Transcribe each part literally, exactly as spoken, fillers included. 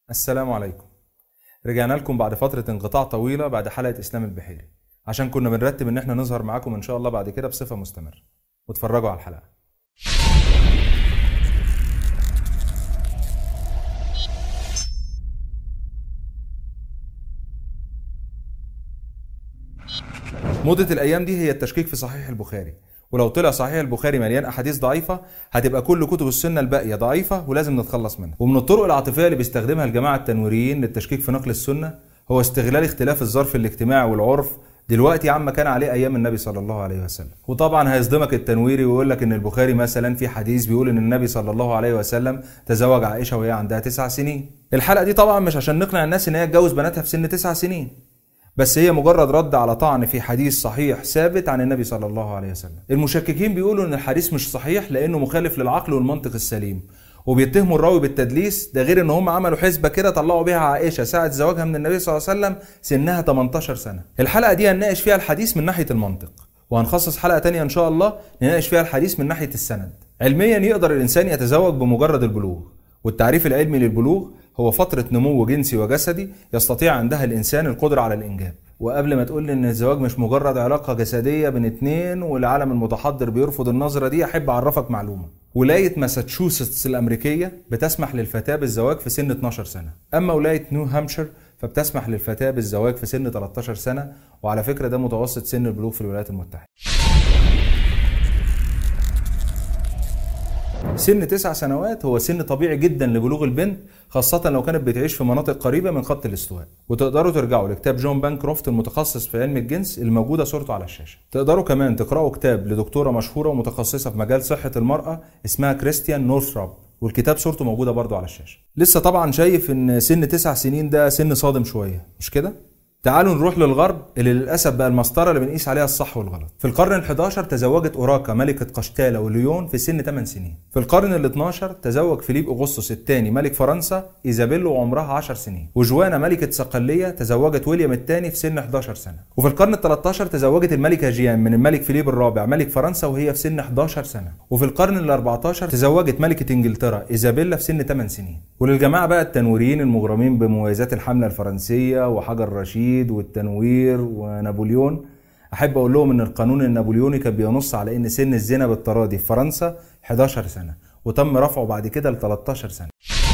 السلام عليكم. رجعنا لكم بعد فترة انقطاع طويلة بعد حلقة إسلام البحيري، عشان كنا بنرتب إن احنا نظهر معاكم إن شاء الله بعد كده بصفة مستمرة. واتفرجوا على الحلقة. موضة الأيام دي هي التشكيك في صحيح البخاري، ولو طلع صحيح البخاري مليان أحاديث ضعيفة هتبقى كل كتب السنة الباقية ضعيفة ولازم نتخلص منها. ومن الطرق العاطفية اللي بيستخدمها الجماعة التنويريين للتشكيك في نقل السنة هو استغلال اختلاف الظرف الاجتماعي والعرف دلوقتي عما كان عليه أيام النبي صلى الله عليه وسلم. وطبعا هيصدمك التنويري ويقول لك إن البخاري مثلا في حديث بيقول إن النبي صلى الله عليه وسلم تزوج عائشة وهي عندها تسع سنين. الحلقة دي طبعا مش عشان نقنع الناس إن هي تجوز بناتها في سن تسع سنين، بس هي مجرد رد على طعن في حديث صحيح ثابت عن النبي صلى الله عليه وسلم. المشككين بيقولوا ان الحديث مش صحيح لانه مخالف للعقل والمنطق السليم، وبيتهموا الراوي بالتدليس. ده غير ان هم عملوا حسبه كده طلعوا بيها عائشه ساعه زواجها من النبي صلى الله عليه وسلم سنها تمنتاشر سنه. الحلقه دي هنناقش فيها الحديث من ناحيه المنطق، وهنخصص حلقه تانية ان شاء الله نناقش فيها الحديث من ناحيه السند. علميا يقدر الانسان يتزوج بمجرد البلوغ، والتعريف العلمي للبلوغ هو فتره نمو جنسي وجسدي يستطيع عندها الانسان القدره على الانجاب. وقبل ما تقول لي ان الزواج مش مجرد علاقة جسدية بين اتنين والعالم المتحضر بيرفض النظرة دي، احب اعرفك معلومة. ولاية ماساتشوستس الامريكية بتسمح للفتاة بالزواج في سن اتناشر سنة، اما ولاية نيو هامشير فبتسمح للفتاة بالزواج في سن تلتاشر سنة، وعلى فكرة ده متوسط سن البلوغ في الولايات المتحدة. سن تسع سنوات هو سن طبيعي جدا لبلوغ البنت، خاصة لو كانت بتعيش في مناطق قريبة من خط الاستواء. وتقدروا ترجعوا لكتاب جون بانكروفت المتخصص في علم الجنس اللي موجودة صورته على الشاشة. تقدروا كمان تقرأوا كتاب لدكتورة مشهورة ومتخصصة في مجال صحة المرأة اسمها كريستيان نورثروب، والكتاب صورته موجودة برضو على الشاشة. لسه طبعا شايف ان سن تسع سنين ده سن صادم شوية، مش كده؟ تعالوا نروح للغرب اللي للأسف بقى المسطرة اللي بنقيس عليها الصح والغلط. في القرن الحداشر تزوجت أوراكا ملكة قشتالة وليون في سن ثمان سنين. في القرن الاثناشر تزوج فيليب أغسطس الثاني ملك فرنسا إيزابيلا وعمرها عشر سنين. وجوانا ملكة صقلية تزوجت ويليام الثاني في سن احداشر سنة. وفي القرن الثالث تزوجت الملكة جيان من الملك فيليب الرابع ملك فرنسا وهي في سن احداشر سنة. وفي القرن الأربعتاشر تزوجت ملكة إنجلترا إيزابيلا في سن ثمان سنين. وللجماعة بقى التنويريين المغرمين بمميزات الحملة الفرنسية وحجر رشيد والتنوير ونابليون، احب اقول لهم ان القانون النابليوني كان بينص على ان سن الزنا بالتراضي في فرنسا احداشر سنة، وتم رفعه بعد كده ل تلتاشر سنة.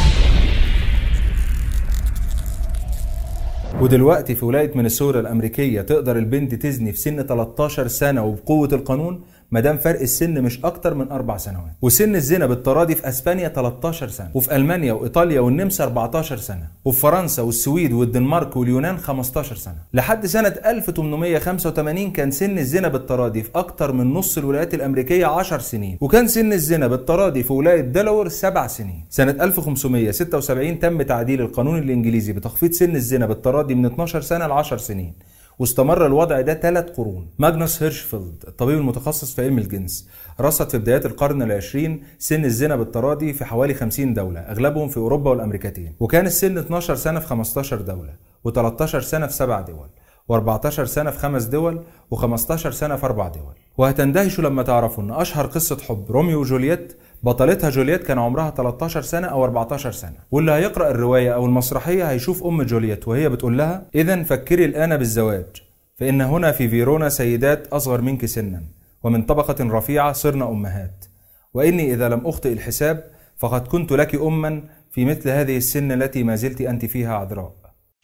ودلوقتي في ولاية مينيسوتا الامريكية تقدر البنت تزني في سن تلتاشر سنة وبقوة القانون مادام فرق السن مش اكتر من اربع سنوات. وسن الزنا بالتراضي في اسبانيا تلتاشر سنة، وفي المانيا وايطاليا والنمسا اربعتاشر سنة، وفي فرنسا والسويد والدنمارك واليونان خمستاشر سنة. لحد سنة ألف وثمانمائة وخمسة وثمانين كان سن الزنا بالتراضي في اكتر من نص الولايات الامريكية عشر سنين، وكان سن الزنا بالتراضي في ولاية دلاوير سبع سنين. سنة ألف وخمسمائة وستة وسبعين تم تعديل القانون الانجليزي بتخفيض سن الزنا بالتراضي من اتناشر سنة ل عشر سنين، واستمر الوضع ده ثلاث قرون. ماغنوس هيرشفيلد الطبيب المتخصص في علم الجنس رصد في بدايات القرن العشرين سن الزنا بالتراضي في حوالي خمسين دولة، اغلبهم في اوروبا والامريكتين. وكان السن اتناشر سنة في خمستاشر دولة، وتلتاشر سنة في سبع دول، واربعتاشر سنة في خمس دول، وخمستاشر سنة في اربع دول. وهتندهشوا لما تعرفوا ان اشهر قصة حب روميو وجولييت بطلتها جولييت كان عمرها تلتاشر سنة او اربعتاشر سنة. واللي هيقرأ الرواية او المسرحية هيشوف ام جولييت وهي بتقول لها: اذا فكري الان بالزواج، فان هنا في فيرونا سيدات اصغر منك سنا ومن طبقة رفيعة صرن امهات، واني اذا لم اخطئ الحساب فقد كنت لك اما في مثل هذه السن التي ما زلت انت فيها عذراء.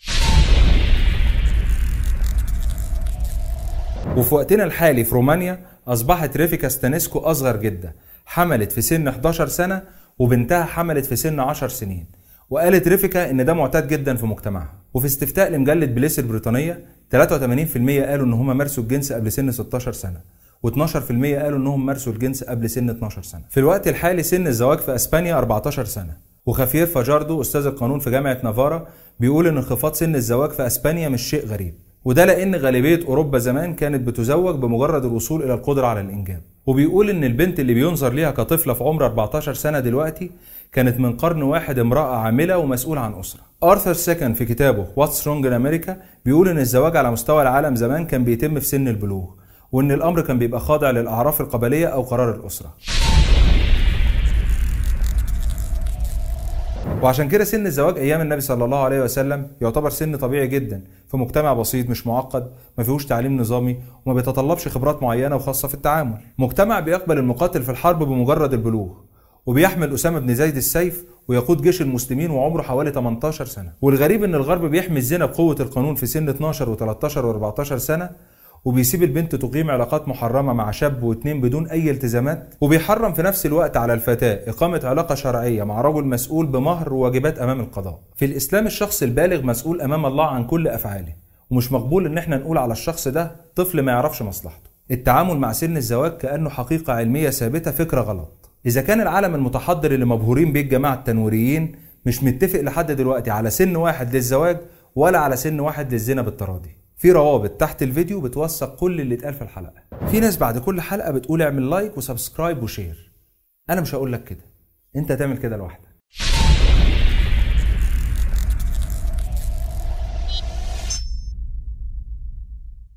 وفي وقتنا الحالي في رومانيا أصبحت ريفيكا ستانيسكو أصغر جدة، حملت في سن احداشر سنة وبنتها حملت في سن عشر سنين. وقالت ريفيكا إن ده معتاد جدا في مجتمعها. وفي استفتاء لمجلة بليس البريطانية تلاتة وثمانين بالمية قالوا إن هم مارسوا الجنس قبل سن ستاشر سنة، واتناشر بالمية قالوا إنهم مارسوا الجنس قبل سن اتناشر سنة. في الوقت الحالي سن الزواج في أسبانيا اربعتاشر سنة. وخافير فاجاردو أستاذ القانون في جامعة نافارا بيقول إن انخفاض سن الزواج في أسبانيا مش شيء غريب، وده لأن غالبية أوروبا زمان كانت بتزوج بمجرد الوصول إلى القدرة على الإنجاب. وبيقول إن البنت اللي بينظر ليها كطفلة في عمر اربعتاشر سنة دلوقتي كانت من قرن واحد امرأة عاملة ومسؤول عن أسرة. آرثر سيكن في كتابه What's Wrong in America بيقول إن الزواج على مستوى العالم زمان كان بيتم في سن البلوغ، وإن الأمر كان بيبقى خاضع للأعراف القبلية أو قرار الأسرة. وعشان كده سن الزواج ايام النبي صلى الله عليه وسلم يعتبر سن طبيعي جدا في مجتمع بسيط مش معقد، ما فيهوش تعليم نظامي وما بيتطلبش خبرات معينه وخاصه في التعامل. مجتمع بيقبل المقاتل في الحرب بمجرد البلوغ، وبيحمل اسامه بن زيد السيف ويقود جيش المسلمين وعمره حوالي تمنتاشر سنه. والغريب ان الغرب بيحمي الزنا بقوه القانون في سن اتناشر وتلتاشر واربعتاشر سنه، وبيسيب البنت تقيم علاقات محرمه مع شاب واتنين بدون اي التزامات، وبيحرم في نفس الوقت على الفتاه اقامه علاقه شرعيه مع رجل مسؤول بمهر وواجبات امام القضاء. في الاسلام الشخص البالغ مسؤول امام الله عن كل افعاله، ومش مقبول ان احنا نقول على الشخص ده طفل ما يعرفش مصلحته. التعامل مع سن الزواج كانه حقيقه علميه ثابته فكره غلط. اذا كان العالم المتحضر اللي مبهورين بيه الجماعه التنويريين مش متفق لحد دلوقتي على سن واحد للزواج ولا على سن واحد للزنا بالتراضي، في روابط تحت الفيديو بتوثق كل اللي اتقال في الحلقه. في ناس بعد كل حلقه بتقول اعمل لايك وسبسكرايب وشير. انا مش هقول لك كده، انت هتعمل كده لوحدك.